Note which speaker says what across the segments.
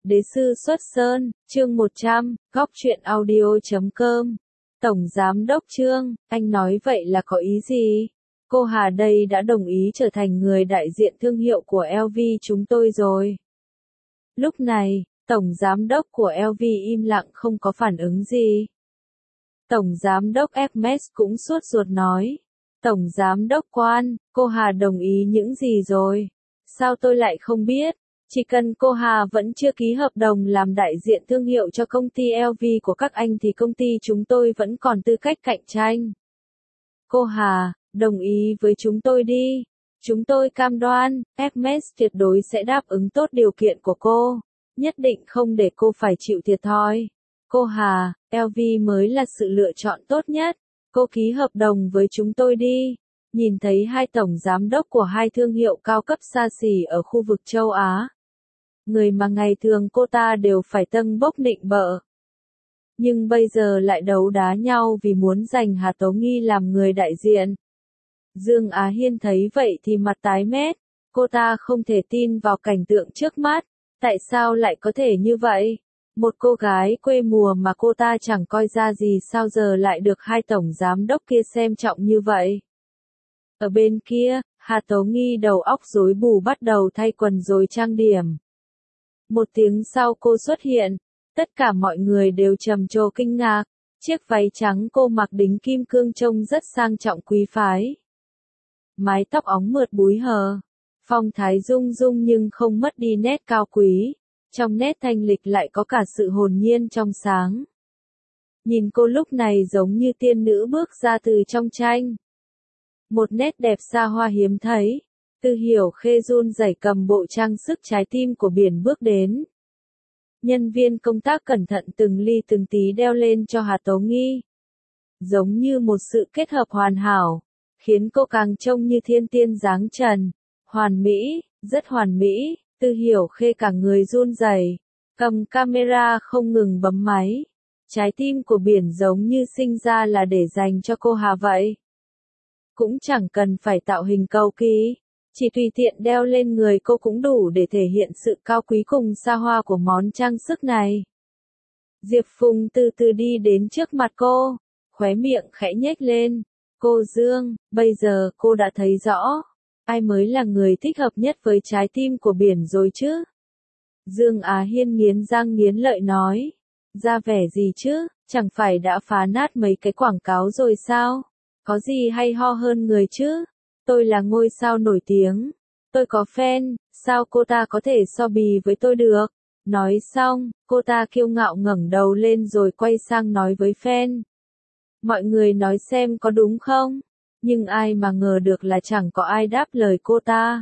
Speaker 1: Đế sư xuất sơn, chương 100, góc truyện audio.com. Tổng Giám đốc Trương, anh nói vậy là có ý gì? Cô Hà đây đã đồng ý trở thành người đại diện thương hiệu của LV chúng tôi rồi. Lúc này, Tổng Giám đốc của LV im lặng không có phản ứng gì. Tổng Giám đốc Hermes cũng sốt ruột nói. Tổng Giám đốc Quan, cô Hà đồng ý những gì rồi? Sao tôi lại không biết? Chỉ cần cô Hà vẫn chưa ký hợp đồng làm đại diện thương hiệu cho công ty LV của các anh thì công ty chúng tôi vẫn còn tư cách cạnh tranh. Cô Hà, đồng ý với chúng tôi đi. Chúng tôi cam đoan, Hermes tuyệt đối sẽ đáp ứng tốt điều kiện của cô. Nhất định không để cô phải chịu thiệt thòi. Cô Hà, LV mới là sự lựa chọn tốt nhất. Cô ký hợp đồng với chúng tôi đi. Nhìn thấy hai tổng giám đốc của hai thương hiệu cao cấp xa xỉ ở khu vực châu Á. Người mà ngày thường cô ta đều phải tâng bốc nịnh bợ. Nhưng bây giờ lại đấu đá nhau vì muốn giành Hà Tố Nghi làm người đại diện. Dương Á Hiên thấy vậy thì mặt tái mét. Cô ta không thể tin vào cảnh tượng trước mắt. Tại sao lại có thể như vậy? Một cô gái quê mùa mà cô ta chẳng coi ra gì sao giờ lại được hai tổng giám đốc kia xem trọng như vậy? Ở bên kia, Hà Tố Nghi đầu óc rối bù bắt đầu thay quần rồi trang điểm. Một tiếng sau cô xuất hiện, tất cả mọi người đều trầm trồ kinh ngạc. Chiếc váy trắng cô mặc đính kim cương trông rất sang trọng quý phái. Mái tóc óng mượt búi hờ, phong thái rung rung nhưng không mất đi nét cao quý. Trong nét thanh lịch lại có cả sự hồn nhiên trong sáng. Nhìn cô lúc này giống như tiên nữ bước ra từ trong tranh. Một nét đẹp xa hoa hiếm thấy. Tư Hiểu Khê run rẩy cầm bộ trang sức trái tim của biển bước đến. Nhân viên công tác cẩn thận từng ly từng tí đeo lên cho Hà Tố Nghi. Giống như một sự kết hợp hoàn hảo, khiến cô càng trông như thiên tiên dáng trần. Hoàn mỹ, rất hoàn mỹ. Tư Hiểu Khê cả người run rẩy, cầm camera không ngừng bấm máy. Trái tim của biển giống như sinh ra là để dành cho cô Hà vậy. Cũng chẳng cần phải tạo hình cầu kỳ, chỉ tùy tiện đeo lên người cô cũng đủ để thể hiện sự cao quý cùng xa hoa của món trang sức này. Diệp Phùng từ từ đi đến trước mặt cô, khóe miệng khẽ nhếch lên. Cô Dương, bây giờ cô đã thấy rõ. Ai mới là người thích hợp nhất với trái tim của biển rồi chứ? Dương Á Hiên nghiến răng nghiến lợi nói. Ra vẻ gì chứ, chẳng phải đã phá nát mấy cái quảng cáo rồi sao? Có gì hay ho hơn người chứ? Tôi là ngôi sao nổi tiếng. Tôi có fan, sao cô ta có thể so bì với tôi được? Nói xong, cô ta kiêu ngạo ngẩng đầu lên rồi quay sang nói với fan. Mọi người nói xem có đúng không? Nhưng ai mà ngờ được là chẳng có ai đáp lời cô ta.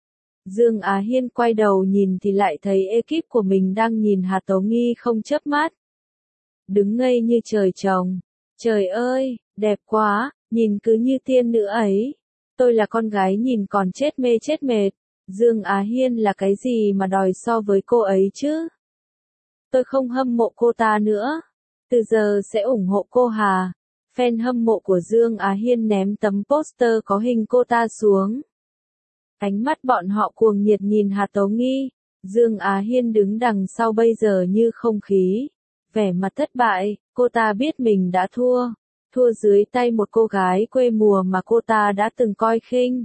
Speaker 1: Dương Á Hiên quay đầu nhìn thì lại thấy ekip của mình đang nhìn Hà Tố Nghi không chớp mắt. Đứng ngây như trời trồng. Trời ơi, đẹp quá, nhìn cứ như tiên nữ ấy. Tôi là con gái nhìn còn chết mê chết mệt. Dương Á Hiên là cái gì mà đòi so với cô ấy chứ? Tôi không hâm mộ cô ta nữa. Từ giờ sẽ ủng hộ cô Hà. Fan hâm mộ của Dương Á Hiên ném tấm poster có hình cô ta xuống. Ánh mắt bọn họ cuồng nhiệt nhìn Hà Tố Nghi. Dương Á Hiên đứng đằng sau bây giờ như không khí. Vẻ mặt thất bại, cô ta biết mình đã thua. Thua dưới tay một cô gái quê mùa mà cô ta đã từng coi khinh.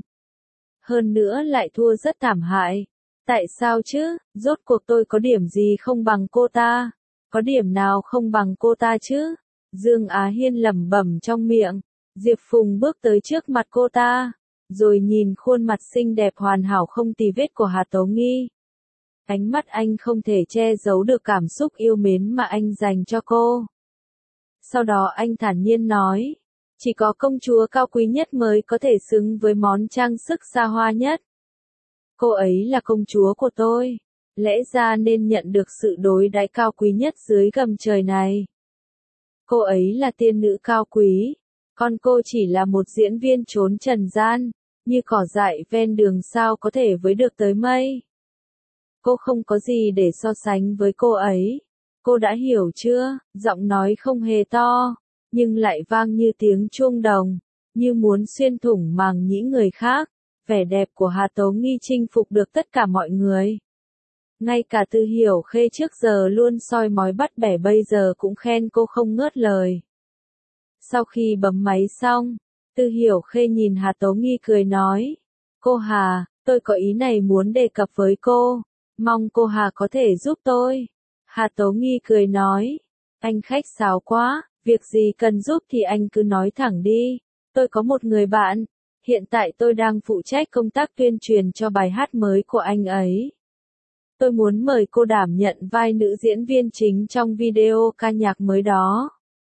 Speaker 1: Hơn nữa lại thua rất thảm hại. Tại sao chứ, rốt cuộc tôi có điểm gì không bằng cô ta? Có điểm nào không bằng cô ta chứ? Dương Á Hiên lẩm bẩm trong miệng. Diệp Phùng bước tới trước mặt cô ta, rồi nhìn khuôn mặt xinh đẹp hoàn hảo không tì vết của Hà Tố Nghi. Ánh mắt anh không thể che giấu được cảm xúc yêu mến mà anh dành cho cô. Sau đó anh thản nhiên nói, chỉ có công chúa cao quý nhất mới có thể xứng với món trang sức xa hoa nhất. Cô ấy là công chúa của tôi, lẽ ra nên nhận được sự đối đãi cao quý nhất dưới gầm trời này. Cô ấy là tiên nữ cao quý, còn cô chỉ là một diễn viên trốn trần gian, như cỏ dại ven đường sao có thể với được tới mây. Cô không có gì để so sánh với cô ấy. Cô đã hiểu chưa? Giọng nói không hề to, nhưng lại vang như tiếng chuông đồng, như muốn xuyên thủng màng nhĩ người khác. Vẻ đẹp của Hà Tố Nghi chinh phục được tất cả mọi người. Ngay cả Tư Hiểu Khê trước giờ luôn soi mói bắt bẻ bây giờ cũng khen cô không ngớt lời. Sau khi bấm máy xong, Tư Hiểu Khê nhìn Hà Tố Nghi cười nói. Cô Hà, tôi có ý này muốn đề cập với cô, mong cô Hà có thể giúp tôi. Hà Tố Nghi cười nói. Anh khách sáo quá, việc gì cần giúp thì anh cứ nói thẳng đi. Tôi có một người bạn, hiện tại tôi đang phụ trách công tác tuyên truyền cho bài hát mới của anh ấy. Tôi muốn mời cô đảm nhận vai nữ diễn viên chính trong video ca nhạc mới đó.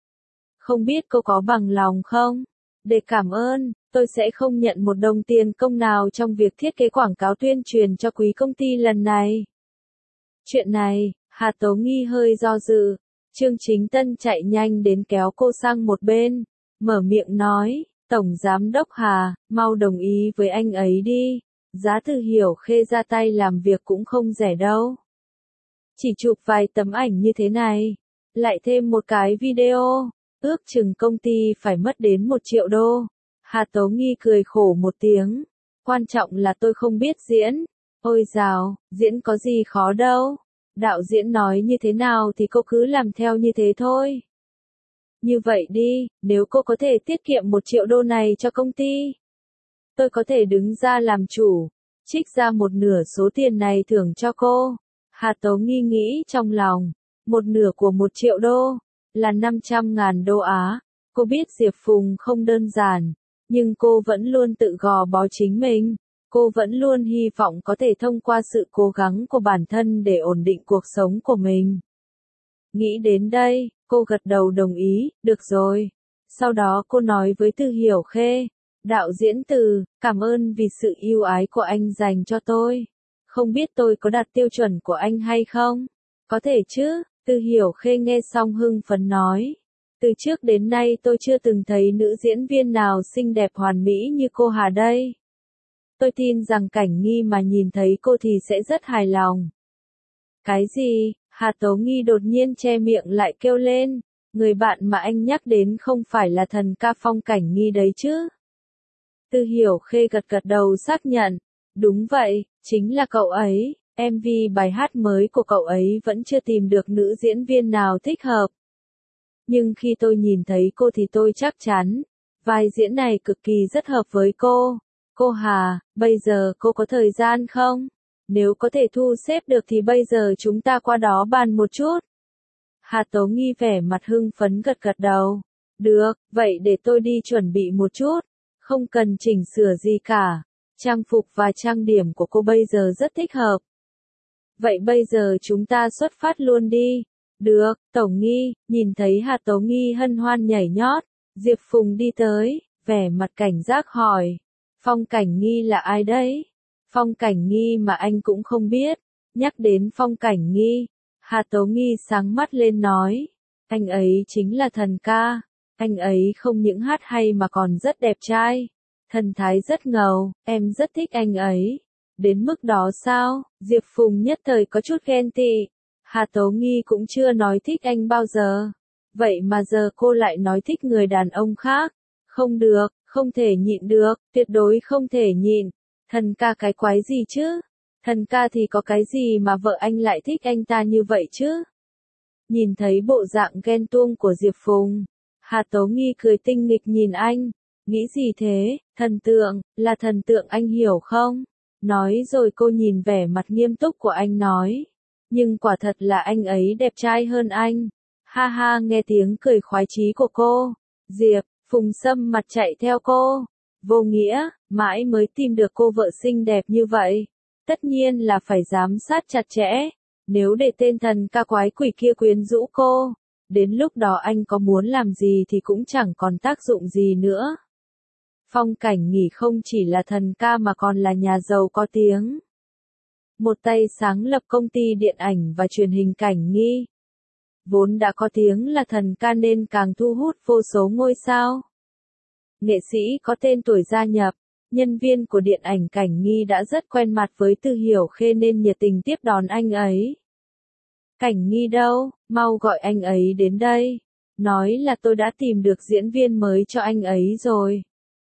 Speaker 1: Không biết cô có bằng lòng không? Để cảm ơn, tôi sẽ không nhận một đồng tiền công nào trong việc thiết kế quảng cáo tuyên truyền cho quý công ty lần này. Chuyện này, Hà Tố Nghi hơi do dự. Trương Chính Tân chạy nhanh đến kéo cô sang một bên, mở miệng nói, Tổng Giám đốc Hà, mau đồng ý với anh ấy đi, giá Tư Hiểu Khê ra tay làm việc cũng không rẻ đâu. Chỉ chụp vài tấm ảnh như thế này, lại thêm một cái video, ước chừng công ty phải mất đến 1 triệu đô. Hà Tố Nghi cười khổ một tiếng, quan trọng là tôi không biết diễn. Ôi dào, diễn có gì khó đâu. Đạo diễn nói như thế nào thì cô cứ làm theo như thế thôi. Như vậy đi, nếu cô có thể tiết kiệm 1 triệu đô này cho công ty, tôi có thể đứng ra làm chủ, trích ra một nửa số tiền này thưởng cho cô. Hà Tố Nghi nghĩ trong lòng, một nửa của 1 triệu đô, là 500.000 đô Á. Cô biết Diệp Phùng không đơn giản, nhưng cô vẫn luôn tự gò bó chính mình. Cô vẫn luôn hy vọng có thể thông qua sự cố gắng của bản thân để ổn định cuộc sống của mình. Nghĩ đến đây, cô gật đầu đồng ý, được rồi. Sau đó cô nói với Tư Hiểu Khê, đạo diễn Từ, cảm ơn vì sự yêu ái của anh dành cho tôi. Không biết tôi có đạt tiêu chuẩn của anh hay không? Có thể chứ, Tư Hiểu Khê nghe xong hưng phấn nói. Từ trước đến nay tôi chưa từng thấy nữ diễn viên nào xinh đẹp hoàn mỹ như cô Hà đây. Tôi tin rằng Cảnh Nghi mà nhìn thấy cô thì sẽ rất hài lòng. Cái gì? Hà Tố Nghi đột nhiên che miệng lại kêu lên. Người bạn mà anh nhắc đến không phải là thần ca Phong Cảnh Nghi đấy chứ? Tư Hiểu Khê gật gật đầu xác nhận. Đúng vậy, chính là cậu ấy. MV bài hát mới của cậu ấy vẫn chưa tìm được nữ diễn viên nào thích hợp. Nhưng khi tôi nhìn thấy cô thì tôi chắc chắn, vai diễn này cực kỳ rất hợp với cô. Cô Hà, bây giờ cô có thời gian không? Nếu có thể thu xếp được thì bây giờ chúng ta qua đó bàn một chút. Hà Tố Nghi vẻ mặt hưng phấn gật gật đầu. Được, vậy để tôi đi chuẩn bị một chút. Không cần chỉnh sửa gì cả. Trang phục và trang điểm của cô bây giờ rất thích hợp. Vậy bây giờ chúng ta xuất phát luôn đi. Được, Tổng Nghi, nhìn thấy Hà Tố Nghi hân hoan nhảy nhót. Diệp Phùng đi tới, vẻ mặt cảnh giác hỏi. Phong Cảnh Nghi là ai đấy? Phong Cảnh Nghi mà anh cũng không biết. Nhắc đến Phong Cảnh Nghi, Hà Tố Nghi sáng mắt lên nói. Anh ấy chính là thần ca. Anh ấy không những hát hay mà còn rất đẹp trai. Thần thái rất ngầu, em rất thích anh ấy. Đến mức đó sao? Diệp Phùng nhất thời có chút ghen tị. Hà Tố Nghi cũng chưa nói thích anh bao giờ. Vậy mà giờ cô lại nói thích người đàn ông khác. Không được, không thể nhịn được, tuyệt đối không thể nhịn. Thần ca cái quái gì chứ? Thần ca thì có cái gì mà vợ anh lại thích anh ta như vậy chứ? Nhìn thấy bộ dạng ghen tuông của Diệp Phùng, Hà Tố Nghi cười tinh nghịch nhìn anh. Nghĩ gì thế? Thần tượng, là thần tượng anh hiểu không? Nói rồi cô nhìn vẻ mặt nghiêm túc của anh nói. Nhưng quả thật là anh ấy đẹp trai hơn anh. Ha ha, nghe tiếng cười khoái chí của cô. Diệp Phùng sâm mặt chạy theo cô. Vô nghĩa, mãi mới tìm được cô vợ xinh đẹp như vậy. Tất nhiên là phải giám sát chặt chẽ. Nếu để tên thần ca quái quỷ kia quyến rũ cô, đến lúc đó anh có muốn làm gì thì cũng chẳng còn tác dụng gì nữa. Phong Cảnh Nghi không chỉ là thần ca mà còn là nhà giàu có tiếng. Một tay sáng lập công ty điện ảnh và truyền hình Cảnh Nghi. Vốn đã có tiếng là thần ca nên càng thu hút vô số ngôi sao. Nghệ sĩ có tên tuổi gia nhập, nhân viên của điện ảnh Cảnh Nghi đã rất quen mặt với Tư Hiểu Khê nên nhiệt tình tiếp đón anh ấy. Cảnh Nghi đâu, mau gọi anh ấy đến đây. Nói là tôi đã tìm được diễn viên mới cho anh ấy rồi.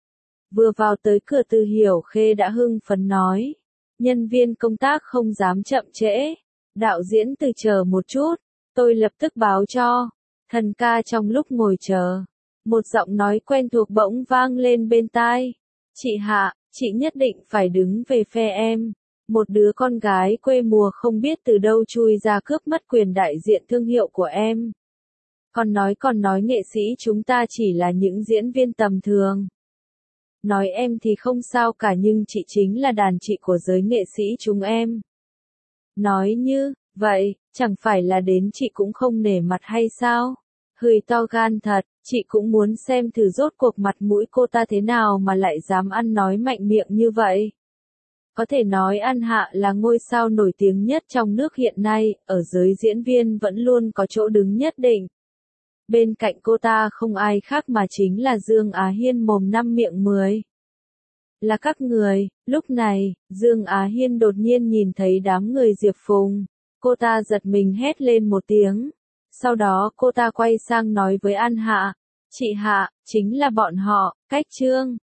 Speaker 1: Vừa vào tới cửa Tư Hiểu Khê đã hưng phấn nói. Nhân viên công tác không dám chậm trễ. Đạo diễn Từ chờ một chút, tôi lập tức báo cho. Thần ca trong lúc ngồi chờ. Một giọng nói quen thuộc bỗng vang lên bên tai. Chị Hạ, chị nhất định phải đứng về phe em. Một đứa con gái quê mùa không biết từ đâu chui ra cướp mất quyền đại diện thương hiệu của em. Còn nói nghệ sĩ chúng ta chỉ là những diễn viên tầm thường. Nói em thì không sao cả nhưng chị chính là đàn chị của giới nghệ sĩ chúng em. Nói như, vậy, chẳng phải là đến chị cũng không nể mặt hay sao? Hười to gan thật, chị cũng muốn xem thử rốt cuộc mặt mũi cô ta thế nào mà lại dám ăn nói mạnh miệng như vậy. Có thể nói An Hạ là ngôi sao nổi tiếng nhất trong nước hiện nay, ở giới diễn viên vẫn luôn có chỗ đứng nhất định. Bên cạnh cô ta không ai khác mà chính là Dương Á Hiên mồm năm miệng 10. Là các người, lúc này, Dương Á Hiên đột nhiên nhìn thấy đám người Diệp Phùng. Cô ta giật mình hét lên một tiếng. Sau đó cô ta quay sang nói với An Hạ. Chị Hạ, chính là bọn họ, cách Trương.